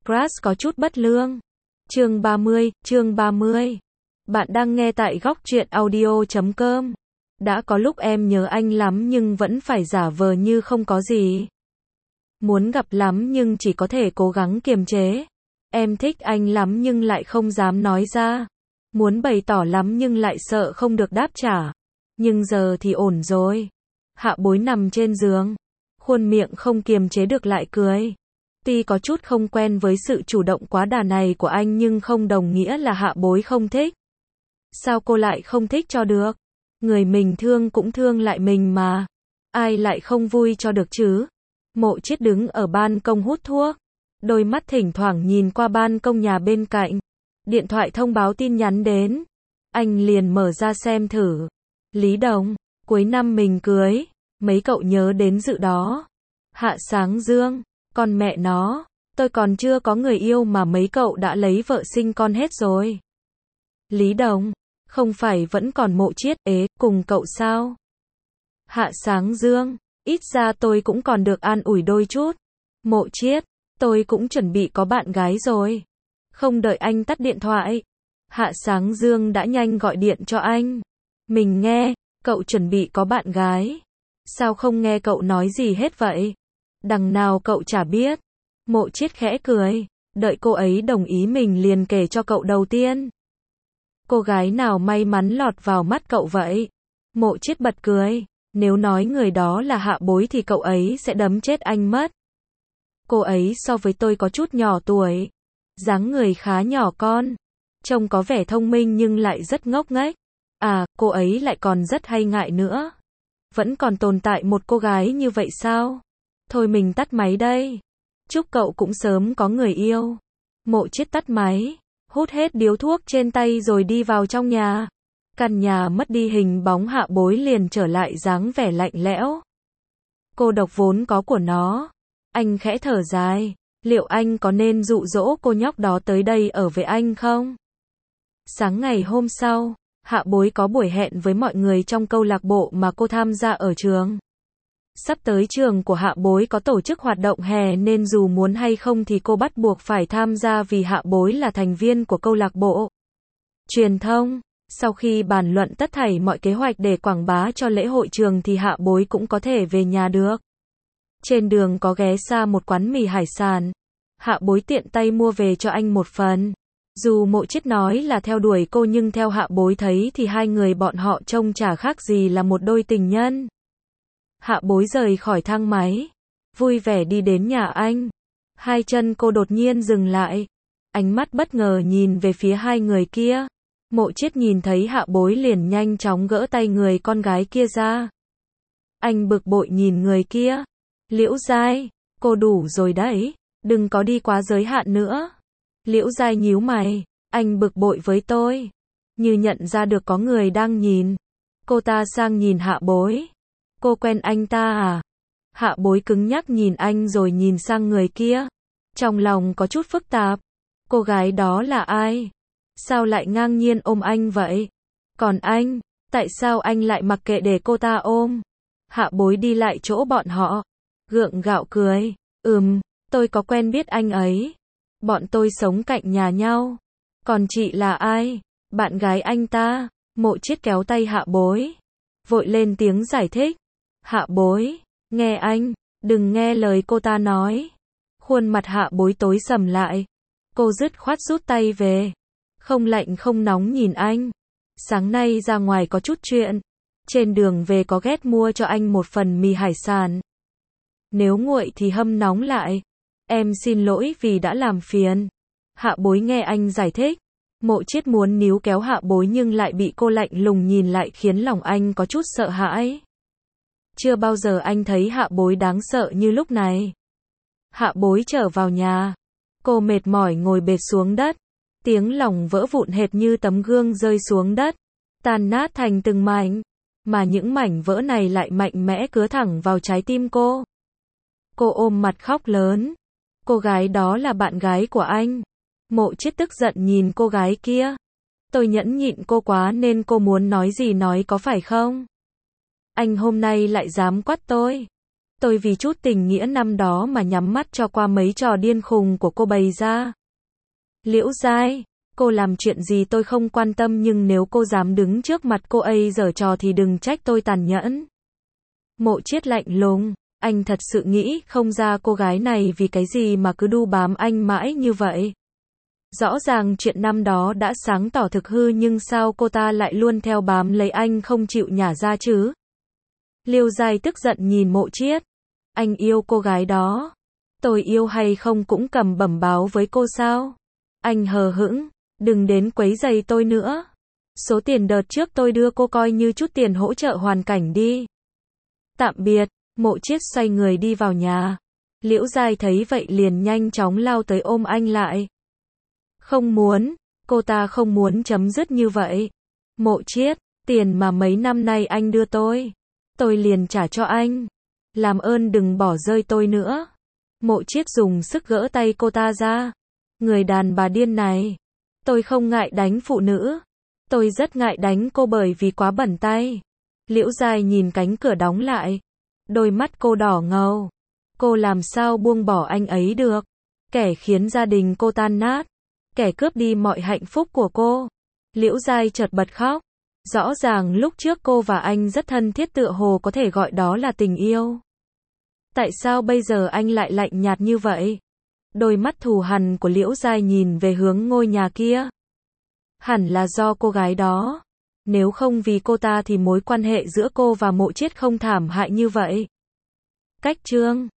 Crash có chút bất lương. Chương 30. Bạn đang nghe tại góc truyện audio.com. Đã có lúc em nhớ anh lắm nhưng vẫn phải giả vờ như không có gì. Muốn gặp lắm nhưng chỉ có thể cố gắng kiềm chế. Em thích anh lắm nhưng lại không dám nói ra. Muốn bày tỏ lắm nhưng lại sợ không được đáp trả. Nhưng giờ thì ổn rồi. Hạ Bối nằm trên giường. Khuôn miệng không kiềm chế được lại cười. Tuy có chút không quen với sự chủ động quá đà này của anh nhưng không đồng nghĩa là Hạ Bối không thích. Sao cô lại không thích cho được? Người mình thương cũng thương lại mình mà. Ai lại không vui cho được chứ? Mộ Chiết đứng ở ban công hút thuốc. Đôi mắt thỉnh thoảng nhìn qua ban công nhà bên cạnh. Điện thoại thông báo tin nhắn đến. Anh liền mở ra xem thử. Lý Đồng, cuối năm mình cưới. Mấy cậu nhớ đến dự đó. Hạ Sáng Dương, con mẹ nó, tôi còn chưa có người yêu mà mấy cậu đã lấy vợ sinh con hết rồi. Lý Đồng, không phải vẫn còn Mộ Chiết cùng cậu sao? Hạ Sáng Dương, ít ra tôi cũng còn được an ủi đôi chút. Mộ Chiết, tôi cũng chuẩn bị có bạn gái rồi. Không đợi anh tắt điện thoại, Hạ Sáng Dương đã nhanh gọi điện cho anh. Mình nghe, cậu chuẩn bị có bạn gái. Sao không nghe cậu nói gì hết vậy? Đằng nào cậu chả biết. Mộ Chiết khẽ cười, đợi cô ấy đồng ý mình liền kể cho cậu đầu tiên. Cô gái nào may mắn lọt vào mắt cậu vậy? Mộ Chiết bật cười, nếu nói người đó là Hạ Bối thì cậu ấy sẽ đấm chết anh mất. Cô ấy so với tôi có chút nhỏ tuổi, dáng người khá nhỏ con, trông có vẻ thông minh nhưng lại rất ngốc nghếch. À, cô ấy lại còn rất hay ngại nữa. Vẫn còn tồn tại một cô gái như vậy sao? Thôi mình tắt máy đây. Chúc cậu cũng sớm có người yêu. Mộ Chiết tắt máy, hút hết điếu thuốc trên tay rồi đi vào trong nhà. Căn nhà mất đi hình bóng Hạ Bối liền trở lại dáng vẻ lạnh lẽo. Cô độc vốn có của nó. Anh khẽ thở dài, liệu anh có nên dụ dỗ cô nhóc đó tới đây ở với anh không? Sáng ngày hôm sau, Hạ Bối có buổi hẹn với mọi người trong câu lạc bộ mà cô tham gia ở trường. Sắp tới trường của Hạ Bối có tổ chức hoạt động hè nên dù muốn hay không thì cô bắt buộc phải tham gia vì Hạ Bối là thành viên của câu lạc bộ. Truyền thông, sau khi bàn luận tất thảy mọi kế hoạch để quảng bá cho lễ hội trường thì Hạ Bối cũng có thể về nhà được. Trên đường có ghé xa một quán mì hải sản. Hạ Bối tiện tay mua về cho anh một phần. Dù Mộ Chiết nói là theo đuổi cô nhưng theo Hạ Bối thấy thì hai người bọn họ trông chả khác gì là một đôi tình nhân. Hạ Bối rời khỏi thang máy, vui vẻ đi đến nhà anh. Hai chân cô đột nhiên dừng lại. Ánh mắt bất ngờ nhìn về phía hai người kia. Mộ Chiết nhìn thấy Hạ Bối liền nhanh chóng gỡ tay người con gái kia ra. Anh bực bội nhìn người kia. Liễu Giai, cô đủ rồi đấy, đừng có đi quá giới hạn nữa. Liễu Giai nhíu mày, anh bực bội với tôi. Như nhận ra được có người đang nhìn. Cô ta sang nhìn Hạ Bối. Cô quen anh ta à? Hạ Bối cứng nhắc nhìn anh rồi nhìn sang người kia. Trong lòng có chút phức tạp. Cô gái đó là ai? Sao lại ngang nhiên ôm anh vậy? Còn anh, tại sao anh lại mặc kệ để cô ta ôm? Hạ Bối đi lại chỗ bọn họ. Gượng gạo cười. Tôi có quen biết anh ấy. Bọn tôi sống cạnh nhà nhau. Còn chị là ai? Bạn gái anh ta. Mộ Chiết kéo tay Hạ Bối. Vội lên tiếng giải thích. Hạ Bối, nghe anh, đừng nghe lời cô ta nói. Khuôn mặt Hạ Bối tối sầm lại. Cô dứt khoát rút tay về. Không lạnh không nóng nhìn anh. Sáng nay ra ngoài có chút chuyện. Trên đường về có ghét mua cho anh một phần mì hải sản. Nếu nguội thì hâm nóng lại. Em xin lỗi vì đã làm phiền. Hạ Bối nghe anh giải thích. Mộ Chiết muốn níu kéo Hạ Bối nhưng lại bị cô lạnh lùng nhìn lại khiến lòng anh có chút sợ hãi. Chưa bao giờ anh thấy Hạ Bối đáng sợ như lúc này. Hạ Bối trở vào nhà. Cô mệt mỏi ngồi bệt xuống đất. Tiếng lòng vỡ vụn hệt như tấm gương rơi xuống đất. Tan nát thành từng mảnh. Mà những mảnh vỡ này lại mạnh mẽ cứa thẳng vào trái tim cô. Cô ôm mặt khóc lớn. Cô gái đó là bạn gái của anh. Mộ Chiết tức giận nhìn cô gái kia. Tôi nhẫn nhịn cô quá nên cô muốn nói gì nói có phải không? Anh hôm nay lại dám quát tôi. Tôi vì chút tình nghĩa năm đó mà nhắm mắt cho qua mấy trò điên khùng của cô bày ra. Liễu Giai, cô làm chuyện gì tôi không quan tâm nhưng nếu cô dám đứng trước mặt cô ấy giở trò thì đừng trách tôi tàn nhẫn. Mộ Chiết lạnh lùng, anh thật sự nghĩ không ra cô gái này vì cái gì mà cứ đu bám anh mãi như vậy. Rõ ràng chuyện năm đó đã sáng tỏ thực hư nhưng sao cô ta lại luôn theo bám lấy anh không chịu nhả ra chứ? Liêu Giai tức giận nhìn Mộ Chiết. Anh yêu cô gái đó. Tôi yêu hay không cũng cầm bẩm báo với cô sao? Anh hờ hững, đừng đến quấy rầy tôi nữa. Số tiền đợt trước tôi đưa cô coi như chút tiền hỗ trợ hoàn cảnh đi. Tạm biệt, Mộ Chiết xoay người đi vào nhà. Liễu Giai thấy vậy liền nhanh chóng lao tới ôm anh lại. Không muốn, cô ta không muốn chấm dứt như vậy. Mộ Chiết, tiền mà mấy năm nay anh đưa tôi liền trả cho anh. Làm ơn đừng bỏ rơi tôi nữa. Mộ Chiết dùng sức gỡ tay cô ta ra. Người đàn bà điên này. Tôi không ngại đánh phụ nữ. Tôi rất ngại đánh cô bởi vì quá bẩn tay. Liễu Giai nhìn cánh cửa đóng lại. Đôi mắt cô đỏ ngầu. Cô làm sao buông bỏ anh ấy được. Kẻ khiến gia đình cô tan nát. Kẻ cướp đi mọi hạnh phúc của cô. Liễu Giai chợt bật khóc. Rõ ràng lúc trước cô và anh rất thân thiết tựa hồ có thể gọi đó là tình yêu. Tại sao bây giờ anh lại lạnh nhạt như vậy? Đôi mắt thù hằn của Liễu Giai nhìn về hướng ngôi nhà kia. Hẳn là do cô gái đó. Nếu không vì cô ta thì mối quan hệ giữa cô và Mộ Chiết không thảm hại như vậy. Cách chương